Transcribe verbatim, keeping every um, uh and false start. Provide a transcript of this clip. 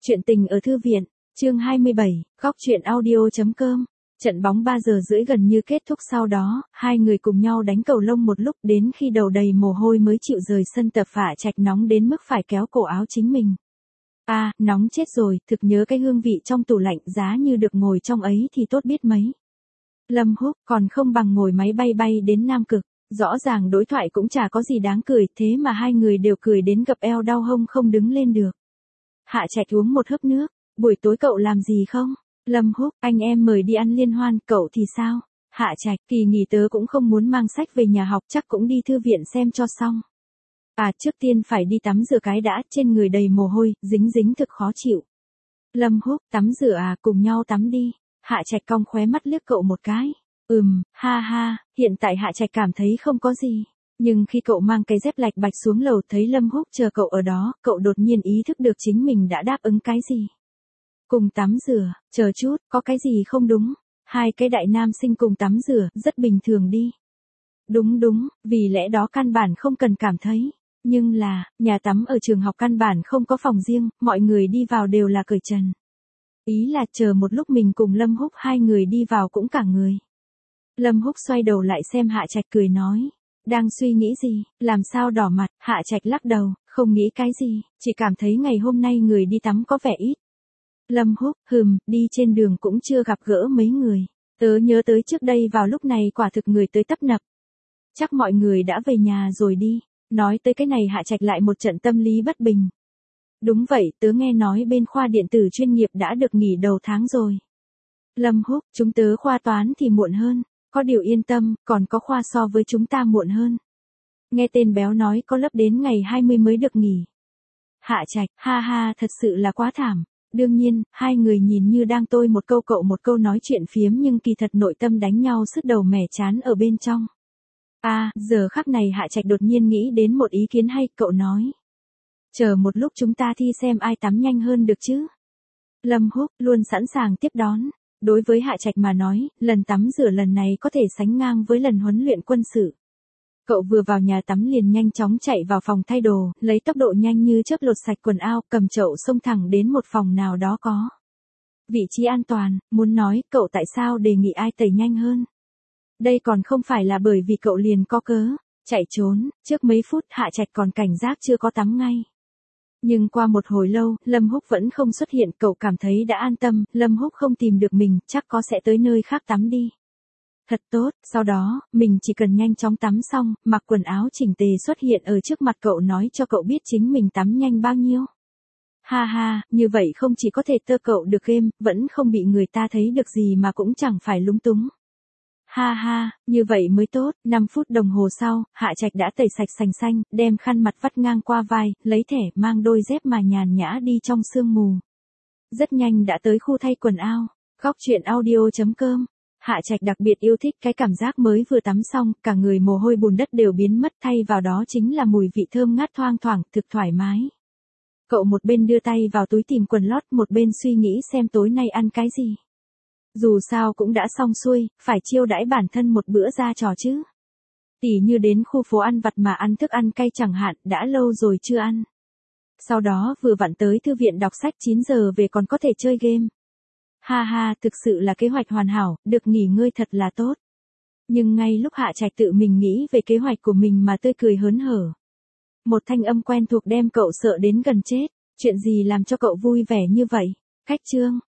Chuyện tình ở thư viện, chương hai mươi bảy, góc truyện audio.com. Trận bóng ba giờ rưỡi gần như kết thúc, sau đó, hai người cùng nhau đánh cầu lông một lúc đến khi đầu đầy mồ hôi mới chịu rời sân tập. Phạ Trạch nóng đến mức phải kéo cổ áo chính mình. A, à, nóng chết rồi, thực nhớ cái hương vị trong tủ lạnh, giá như được ngồi trong ấy thì tốt biết mấy. Lâm Húc, còn không bằng ngồi máy bay bay đến Nam Cực. Rõ ràng đối thoại cũng chả có gì đáng cười, thế mà hai người đều cười đến gập eo đau hông không đứng lên được. Hạ Trạch uống một hớp nước, buổi tối cậu làm gì không? Lâm Húc, anh em mời đi ăn liên hoan, cậu thì sao? Hạ Trạch, kỳ nghỉ tớ cũng không muốn mang sách về nhà học, chắc cũng đi thư viện xem cho xong. À, trước tiên phải đi tắm rửa cái đã, trên người đầy mồ hôi, dính dính thực khó chịu. Lâm Húc, tắm rửa à, cùng nhau tắm đi. Hạ Trạch cong khóe mắt liếc cậu một cái. Ừm, ha ha, hiện tại Hạ Trạch cảm thấy không có gì. Nhưng khi cậu mang cái dép lạch bạch xuống lầu thấy Lâm Húc chờ cậu ở đó, cậu đột nhiên ý thức được chính mình đã đáp ứng cái gì. Cùng tắm rửa, chờ chút, có cái gì không đúng? Hai cái đại nam sinh cùng tắm rửa, rất bình thường đi. Đúng đúng, vì lẽ đó căn bản không cần cảm thấy. Nhưng là, nhà tắm ở trường học căn bản không có phòng riêng, mọi người đi vào đều là cởi trần. Ý là chờ một lúc mình cùng Lâm Húc hai người đi vào cũng cả người. Lâm Húc xoay đầu lại xem Hạ Trạch cười nói. Đang suy nghĩ gì, làm sao đỏ mặt? Hạ Trạch lắc đầu, không nghĩ cái gì, chỉ cảm thấy ngày hôm nay người đi tắm có vẻ ít. Lâm Húc, hừm, đi trên đường cũng chưa gặp gỡ mấy người. Tớ nhớ tới trước đây vào lúc này quả thực người tới tấp nập. Chắc mọi người đã về nhà rồi đi. Nói tới cái này Hạ Trạch lại một trận tâm lý bất bình. Đúng vậy, tớ nghe nói bên khoa điện tử chuyên nghiệp đã được nghỉ đầu tháng rồi. Lâm Húc, chúng tớ khoa toán thì muộn hơn. Có điều yên tâm, còn có khoa so với chúng ta muộn hơn. Nghe tên béo nói có lớp đến ngày hai mươi mới được nghỉ. Hạ Trạch, ha ha, thật sự là quá thảm. Đương nhiên, hai người nhìn như đang tôi một câu cậu một câu nói chuyện phiếm nhưng kỳ thật nội tâm đánh nhau sứt đầu mẻ chán ở bên trong. À, giờ khắc này Hạ Trạch đột nhiên nghĩ đến một ý kiến hay, cậu nói. Chờ một lúc chúng ta thi xem ai tắm nhanh hơn được chứ. Lâm Húc, luôn sẵn sàng tiếp đón. Đối với Hạ Trạch mà nói, lần tắm rửa lần này có thể sánh ngang với lần huấn luyện quân sự. Cậu vừa vào nhà tắm liền nhanh chóng chạy vào phòng thay đồ, lấy tốc độ nhanh như chớp lột sạch quần áo, cầm chậu xông thẳng đến một phòng nào đó có vị trí an toàn, muốn nói cậu tại sao đề nghị ai tẩy nhanh hơn. Đây còn không phải là bởi vì cậu liền có cớ, chạy trốn, trước mấy phút Hạ Trạch còn cảnh giác chưa có tắm ngay. Nhưng qua một hồi lâu, Lâm Húc vẫn không xuất hiện, cậu cảm thấy đã an tâm, Lâm Húc không tìm được mình, chắc có sẽ tới nơi khác tắm đi. Thật tốt, sau đó, mình chỉ cần nhanh chóng tắm xong, mặc quần áo chỉnh tề xuất hiện ở trước mặt cậu nói cho cậu biết chính mình tắm nhanh bao nhiêu. Ha ha, như vậy không chỉ có thể tơ cậu được game, vẫn không bị người ta thấy được gì mà cũng chẳng phải lúng túng. Ha ha, như vậy mới tốt, năm phút đồng hồ sau, Hạ Trạch đã tẩy sạch sành xanh, đem khăn mặt vắt ngang qua vai, lấy thẻ, mang đôi dép mà nhàn nhã đi trong sương mù. Rất nhanh đã tới khu thay quần áo, góc truyện audio.com. Hạ Trạch đặc biệt yêu thích cái cảm giác mới vừa tắm xong, cả người mồ hôi bùn đất đều biến mất, thay vào đó chính là mùi vị thơm ngát thoang thoảng, thực thoải mái. Cậu một bên đưa tay vào túi tìm quần lót, một bên suy nghĩ xem tối nay ăn cái gì. Dù sao cũng đã xong xuôi, phải chiêu đãi bản thân một bữa ra trò chứ. Tỉ như đến khu phố ăn vặt mà ăn thức ăn cay chẳng hạn, đã lâu rồi chưa ăn. Sau đó vừa vặn tới thư viện đọc sách, chín giờ về còn có thể chơi game. Ha ha, thực sự là kế hoạch hoàn hảo, được nghỉ ngơi thật là tốt. Nhưng ngay lúc Hạ Trạch tự mình nghĩ về kế hoạch của mình mà tươi cười hớn hở. Một thanh âm quen thuộc đem cậu sợ đến gần chết. Chuyện gì làm cho cậu vui vẻ như vậy? Cách chương.